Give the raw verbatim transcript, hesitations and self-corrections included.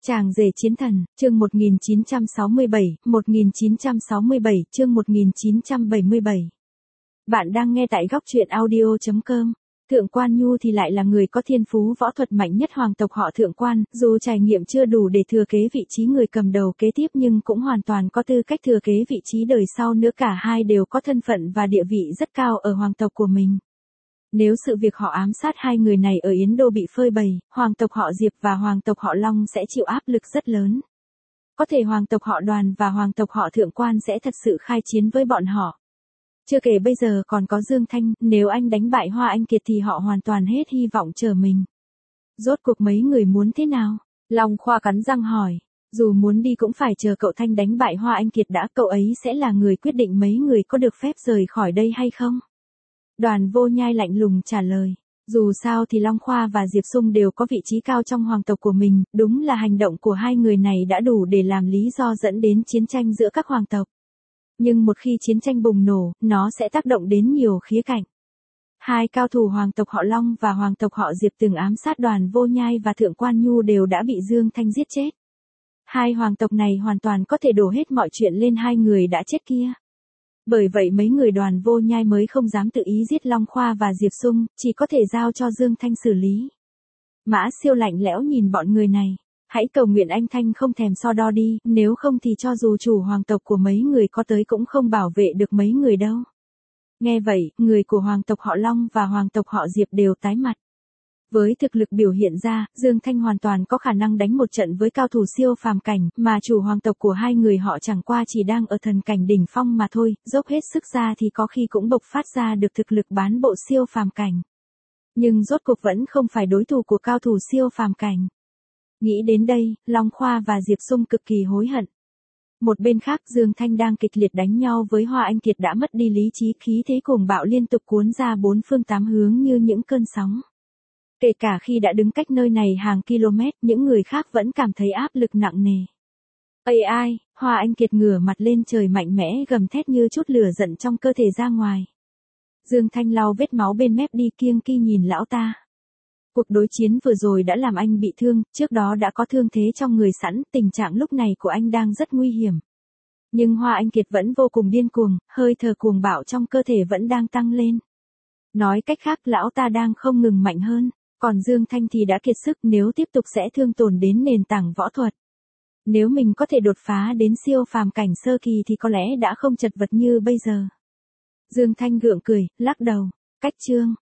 Chàng rể chiến thần, chương một nghìn chín trăm sáu mươi bảy, một nghìn chín trăm sáu mươi bảy, chương một nghìn chín trăm bảy mươi bảy. Bạn đang nghe tại góc truyện audio chấm com. Thượng quan Nhu thì lại là người có thiên phú võ thuật mạnh nhất hoàng tộc họ Thượng quan, dù trải nghiệm chưa đủ để thừa kế vị trí người cầm đầu kế tiếp nhưng cũng hoàn toàn có tư cách thừa kế vị trí đời sau nữa, cả hai đều có thân phận và địa vị rất cao ở hoàng tộc của mình. Nếu sự việc họ ám sát hai người này ở Yến Đô bị phơi bày, hoàng tộc họ Diệp và hoàng tộc họ Long sẽ chịu áp lực rất lớn. Có thể hoàng tộc họ Đoàn và hoàng tộc họ Thượng quan sẽ thật sự khai chiến với bọn họ. Chưa kể bây giờ còn có Dương Thanh, nếu anh đánh bại Hoa Anh Kiệt thì họ hoàn toàn hết hy vọng chờ mình. Rốt cuộc mấy người muốn thế nào? Long Khoa cắn răng hỏi. Dù muốn đi cũng phải chờ cậu Thanh đánh bại Hoa Anh Kiệt đã, cậu ấy sẽ là người quyết định mấy người có được phép rời khỏi đây hay không? Đoàn Vô Nhai lạnh lùng trả lời. Dù sao thì Long Khoa và Diệp Sung đều có vị trí cao trong hoàng tộc của mình, đúng là hành động của hai người này đã đủ để làm lý do dẫn đến chiến tranh giữa các hoàng tộc. Nhưng một khi chiến tranh bùng nổ, nó sẽ tác động đến nhiều khía cạnh. Hai cao thủ hoàng tộc họ Long và hoàng tộc họ Diệp từng ám sát Đoàn Vô Nhai và Thượng quan Nhu đều đã bị Dương Thanh giết chết. Hai hoàng tộc này hoàn toàn có thể đổ hết mọi chuyện lên hai người đã chết kia. Bởi vậy mấy người Đoàn Vô Nhai mới không dám tự ý giết Long Khoa và Diệp Sung, chỉ có thể giao cho Dương Thanh xử lý. Mã Siêu lạnh lẽo nhìn bọn người này. Hãy cầu nguyện anh Thanh không thèm so đo đi, nếu không thì cho dù chủ hoàng tộc của mấy người có tới cũng không bảo vệ được mấy người đâu. Nghe vậy, người của hoàng tộc họ Long và hoàng tộc họ Diệp đều tái mặt. Với thực lực biểu hiện ra, Dương Thanh hoàn toàn có khả năng đánh một trận với cao thủ siêu phàm cảnh, mà chủ hoàng tộc của hai người họ chẳng qua chỉ đang ở thần cảnh đỉnh phong mà thôi, dốc hết sức ra thì có khi cũng bộc phát ra được thực lực bán bộ siêu phàm cảnh. Nhưng rốt cuộc vẫn không phải đối thủ của cao thủ siêu phàm cảnh. Nghĩ đến đây, Long Khoa và Diệp Sung cực kỳ hối hận. Một bên khác Dương Thanh đang kịch liệt đánh nhau với Hoa Anh Kiệt đã mất đi lý trí, khí thế cuồng bạo liên tục cuốn ra bốn phương tám hướng như những cơn sóng. Kể cả khi đã đứng cách nơi này hàng km, những người khác vẫn cảm thấy áp lực nặng nề. Ây ai, Hoa Anh Kiệt ngửa mặt lên trời mạnh mẽ gầm thét như chút lửa giận trong cơ thể ra ngoài. Dương Thanh lau vết máu bên mép đi kiêng kỳ nhìn lão ta. Cuộc đối chiến vừa rồi đã làm anh bị thương, trước đó đã có thương thế trong người sẵn, tình trạng lúc này của anh đang rất nguy hiểm. Nhưng Hoa Anh Kiệt vẫn vô cùng điên cuồng, hơi thở cuồng bạo trong cơ thể vẫn đang tăng lên. Nói cách khác lão ta đang không ngừng mạnh hơn, còn Dương Thanh thì đã kiệt sức, nếu tiếp tục sẽ thương tổn đến nền tảng võ thuật. Nếu mình có thể đột phá đến siêu phàm cảnh sơ kỳ thì có lẽ đã không chật vật như bây giờ. Dương Thanh gượng cười, lắc đầu, cách chương.